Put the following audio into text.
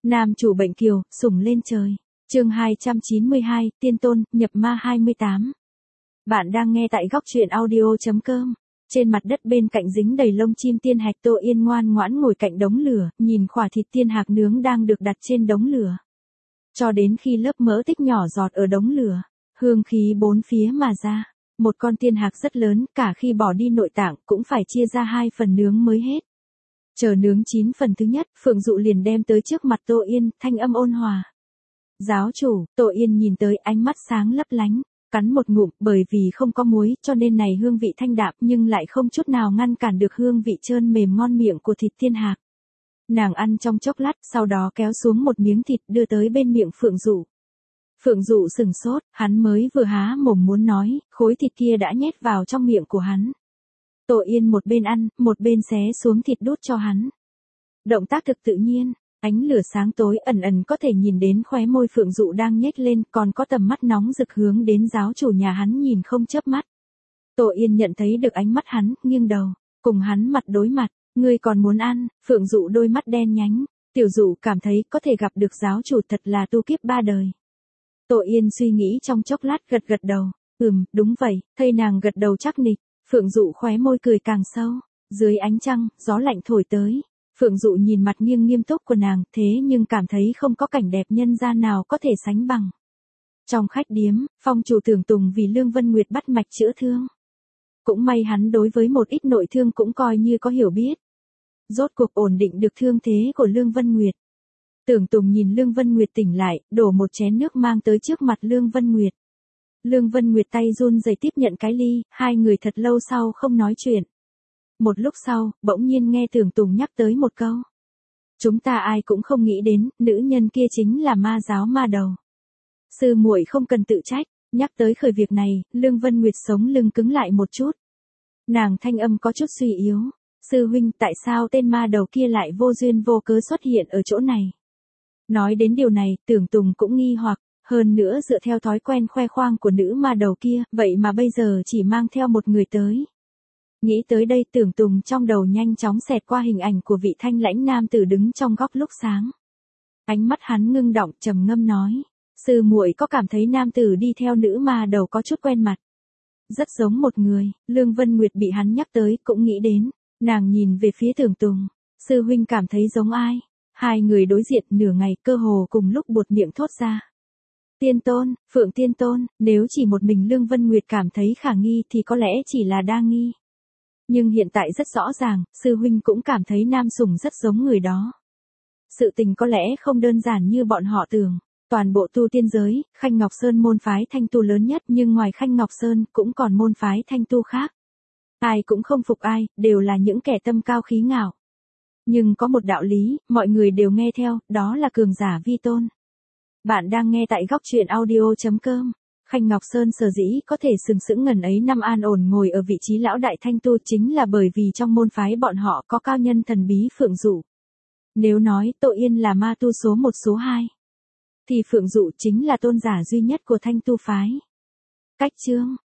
Nam chủ bệnh kiều, sủng lên trời. Chương 292, Tiên Tôn, nhập ma 28. Bạn đang nghe tại góc truyện audio.com. Trên mặt đất bên cạnh dính đầy lông chim tiên hạch, Tô Yên ngoan ngoãn ngồi cạnh đống lửa, nhìn khỏa thịt tiên hạc nướng đang được đặt trên đống lửa. Cho đến khi lớp mỡ tích nhỏ giọt ở đống lửa, hương khí bốn phía mà ra. Một con tiên hạc rất lớn, cả khi bỏ đi nội tạng cũng phải chia ra 2 phần nướng mới hết. Chờ nướng 9 phần thứ nhất, Phượng Dụ liền đem tới trước mặt Tô Yên, thanh âm ôn hòa. Giáo chủ, Tô Yên nhìn tới, ánh mắt sáng lấp lánh, cắn một ngụm, bởi vì không có muối cho nên này hương vị thanh đạm nhưng lại không chút nào ngăn cản được hương vị trơn mềm ngon miệng của thịt tiên hạc. Nàng ăn trong chốc lát, sau đó kéo xuống một miếng thịt đưa tới bên miệng Phượng Dụ. Phượng Dụ sừng sốt, hắn mới vừa há mồm muốn nói, khối thịt kia đã nhét vào trong miệng của hắn. Tô Yên một bên ăn, một bên xé xuống thịt đút cho hắn. Động tác thực tự nhiên, ánh lửa sáng tối ẩn ẩn có thể nhìn đến khóe môi Phượng Dụ đang nhếch lên, còn có tầm mắt nóng rực hướng đến giáo chủ nhà hắn nhìn không chớp mắt. Tô Yên nhận thấy được ánh mắt hắn, nghiêng đầu, cùng hắn mặt đối mặt, ngươi còn muốn ăn? Phượng Dụ đôi mắt đen nhánh, Tiểu Dụ cảm thấy có thể gặp được giáo chủ thật là tu kiếp 3 đời. Tô Yên suy nghĩ trong chốc lát gật gật đầu, đúng vậy, thấy nàng gật đầu chắc nịch. Phượng Dụ khóe môi cười càng sâu, dưới ánh trăng, gió lạnh thổi tới. Phượng Dụ nhìn mặt nghiêng nghiêm túc của nàng, thế nhưng cảm thấy không có cảnh đẹp nhân gian nào có thể sánh bằng. Trong khách điếm, phong chủ Tưởng Tùng vì Lương Vân Nguyệt bắt mạch chữa thương. Cũng may hắn đối với một ít nội thương cũng coi như có hiểu biết. Rốt cuộc ổn định được thương thế của Lương Vân Nguyệt. Tưởng Tùng nhìn Lương Vân Nguyệt tỉnh lại, đổ một chén nước mang tới trước mặt Lương Vân Nguyệt. Lương Vân Nguyệt tay run rẩy tiếp nhận cái ly, hai người thật lâu sau không nói chuyện. Một lúc sau, bỗng nhiên nghe Tưởng Tùng nhắc tới một câu. Chúng ta ai cũng không nghĩ đến, nữ nhân kia chính là ma giáo ma đầu. Sư muội không cần tự trách, nhắc tới khởi việc này, Lương Vân Nguyệt sống lưng cứng lại một chút. Nàng thanh âm có chút suy yếu. Sư huynh, tại sao tên ma đầu kia lại vô duyên vô cớ xuất hiện ở chỗ này? Nói đến điều này, Tưởng Tùng cũng nghi hoặc. Hơn nữa dựa theo thói quen khoe khoang của nữ ma đầu kia, vậy mà bây giờ chỉ mang theo một người tới. Nghĩ tới đây, Tưởng Tùng trong đầu nhanh chóng xẹt qua hình ảnh của vị thanh lãnh nam tử đứng trong góc lúc sáng. Ánh mắt hắn ngưng động, trầm ngâm nói, sư muội có cảm thấy nam tử đi theo nữ ma đầu có chút quen mặt. Rất giống một người. Lương Vân Nguyệt bị hắn nhắc tới cũng nghĩ đến, nàng nhìn về phía Tưởng Tùng, sư huynh cảm thấy giống ai? Hai người đối diện nửa ngày, cơ hồ cùng lúc buột miệng thốt ra. Tiên Tôn, Phượng Tiên Tôn. Nếu chỉ một mình Lương Vân Nguyệt cảm thấy khả nghi thì có lẽ chỉ là đa nghi. Nhưng hiện tại rất rõ ràng, sư huynh cũng cảm thấy nam sủng rất giống người đó. Sự tình có lẽ không đơn giản như bọn họ tưởng. Toàn bộ tu tiên giới, Khanh Ngọc Sơn môn phái thanh tu lớn nhất, nhưng ngoài Khanh Ngọc Sơn cũng còn môn phái thanh tu khác. Ai cũng không phục ai, đều là những kẻ tâm cao khí ngạo. Nhưng có một đạo lý, mọi người đều nghe theo, đó là cường giả vi tôn. Bạn đang nghe tại góc truyện audio.com. Khanh Ngọc Sơn sở dĩ có thể sừng sững ngần ấy năm an ổn ngồi ở vị trí lão đại thanh tu chính là bởi vì trong môn phái bọn họ có cao nhân thần bí Phượng Dụ. Nếu nói Tô Yên là ma tu số 1 số 2, thì Phượng Dụ chính là tôn giả duy nhất của thanh tu phái. Cách chương,